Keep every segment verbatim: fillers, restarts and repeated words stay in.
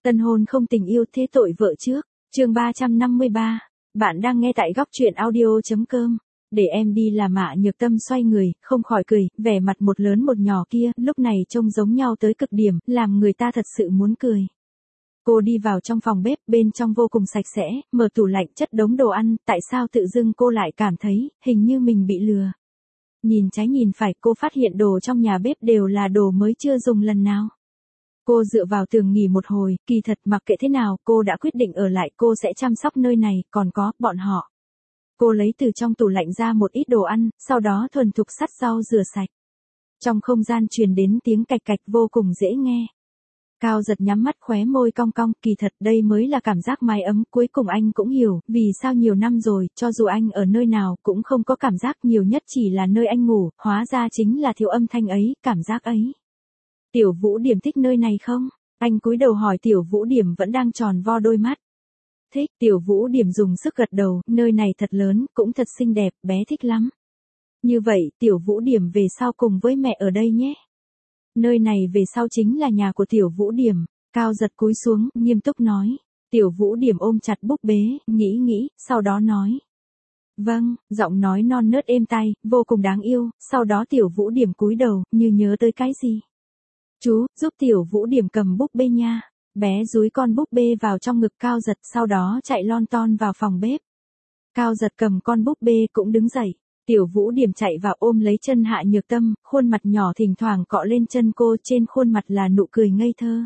Tân hôn không tình yêu thế tội vợ trước. Chương ba trăm năm mươi ba. Bạn đang nghe tại góc truyện audio chấm com. Để em đi là Mạ Nhược Tâm xoay người, không khỏi cười, vẻ mặt một lớn một nhỏ kia, lúc này trông giống nhau tới cực điểm, làm người ta thật sự muốn cười. Cô đi vào trong phòng bếp, bên trong vô cùng sạch sẽ, mở tủ lạnh chất đống đồ ăn, tại sao tự dưng cô lại cảm thấy, hình như mình bị lừa. Nhìn trái nhìn phải, cô phát hiện đồ trong nhà bếp đều là đồ mới chưa dùng lần nào. Cô dựa vào tường nghỉ một hồi, kỳ thật mặc kệ thế nào, cô đã quyết định ở lại, cô sẽ chăm sóc nơi này, còn có, bọn họ. Cô lấy từ trong tủ lạnh ra một ít đồ ăn, sau đó thuần thục sắt rau rửa sạch. Trong không gian truyền đến tiếng cạch cạch vô cùng dễ nghe. Cao Giật nhắm mắt khóe môi cong cong, kỳ thật đây mới là cảm giác mái ấm, cuối cùng anh cũng hiểu, vì sao nhiều năm rồi, cho dù anh ở nơi nào cũng không có cảm giác, nhiều nhất chỉ là nơi anh ngủ, hóa ra chính là thiếu âm thanh ấy, cảm giác ấy. Tiểu Vũ Điểm thích nơi này không? Anh cúi đầu hỏi Tiểu Vũ Điểm vẫn đang tròn vo đôi mắt. Thích, Tiểu Vũ Điểm dùng sức gật đầu, nơi này thật lớn, cũng thật xinh đẹp, bé thích lắm. Như vậy, Tiểu Vũ Điểm về sau cùng với mẹ ở đây nhé. Nơi này về sau chính là nhà của Tiểu Vũ Điểm. Cao Giật cúi xuống, nghiêm túc nói. Tiểu Vũ Điểm ôm chặt búp bế, nghĩ nghĩ, sau đó nói. Vâng, giọng nói non nớt êm tai, vô cùng đáng yêu, sau đó Tiểu Vũ Điểm cúi đầu, như nhớ tới cái gì. Chú, giúp Tiểu Vũ Điểm cầm búp bê nha. Bé dúi con búp bê vào trong ngực Cao Giật, sau đó chạy lon ton vào phòng bếp. Cao Giật cầm con búp bê cũng đứng dậy. Tiểu Vũ Điểm chạy vào ôm lấy chân Hạ Nhược Tâm, khuôn mặt nhỏ thỉnh thoảng cọ lên chân cô, trên khuôn mặt là nụ cười ngây thơ.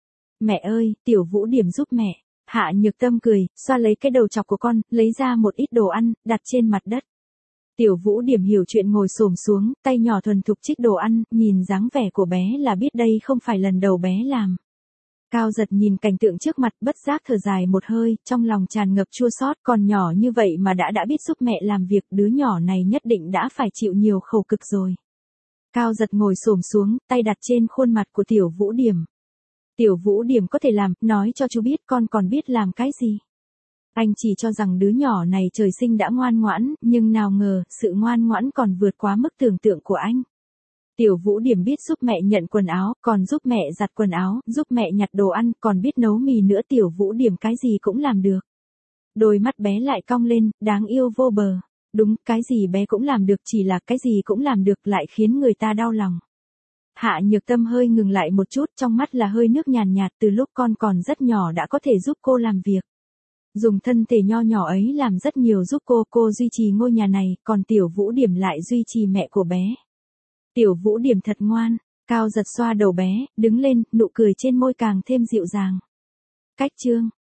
Mẹ ơi, Tiểu Vũ Điểm giúp mẹ. Hạ Nhược Tâm cười, xoa lấy cái đầu chọc của con, lấy ra một ít đồ ăn, đặt trên mặt đất. Tiểu Vũ Điểm hiểu chuyện ngồi xổm xuống, tay nhỏ thuần thục trích đồ ăn, nhìn dáng vẻ của bé là biết đây không phải lần đầu bé làm. Cao Giật nhìn cảnh tượng trước mặt, bất giác thở dài một hơi, trong lòng tràn ngập chua xót, còn nhỏ như vậy mà đã đã biết giúp mẹ làm việc, đứa nhỏ này nhất định đã phải chịu nhiều khổ cực rồi. Cao Giật ngồi xổm xuống, tay đặt trên khuôn mặt của Tiểu Vũ Điểm. Tiểu Vũ Điểm có thể làm, nói cho chú biết con còn biết làm cái gì. Anh chỉ cho rằng đứa nhỏ này trời sinh đã ngoan ngoãn, nhưng nào ngờ, sự ngoan ngoãn còn vượt quá mức tưởng tượng của anh. Tiểu Vũ Điểm biết giúp mẹ nhận quần áo, còn giúp mẹ giặt quần áo, giúp mẹ nhặt đồ ăn, còn biết nấu mì nữa. Tiểu Vũ Điểm cái gì cũng làm được. Đôi mắt bé lại cong lên, đáng yêu vô bờ. Đúng, cái gì bé cũng làm được, chỉ là cái gì cũng làm được lại khiến người ta đau lòng. Hạ Nhược Tâm hơi ngừng lại một chút, trong mắt là hơi nước nhàn nhạt, từ lúc con còn rất nhỏ đã có thể giúp cô làm việc. Dùng thân thể nho nhỏ ấy làm rất nhiều giúp cô, cô duy trì ngôi nhà này, còn Tiểu Vũ Điểm lại duy trì mẹ của bé. Tiểu Vũ Điểm thật ngoan. Cao Giật xoa đầu bé, đứng lên, nụ cười trên môi càng thêm dịu dàng. Cách chương.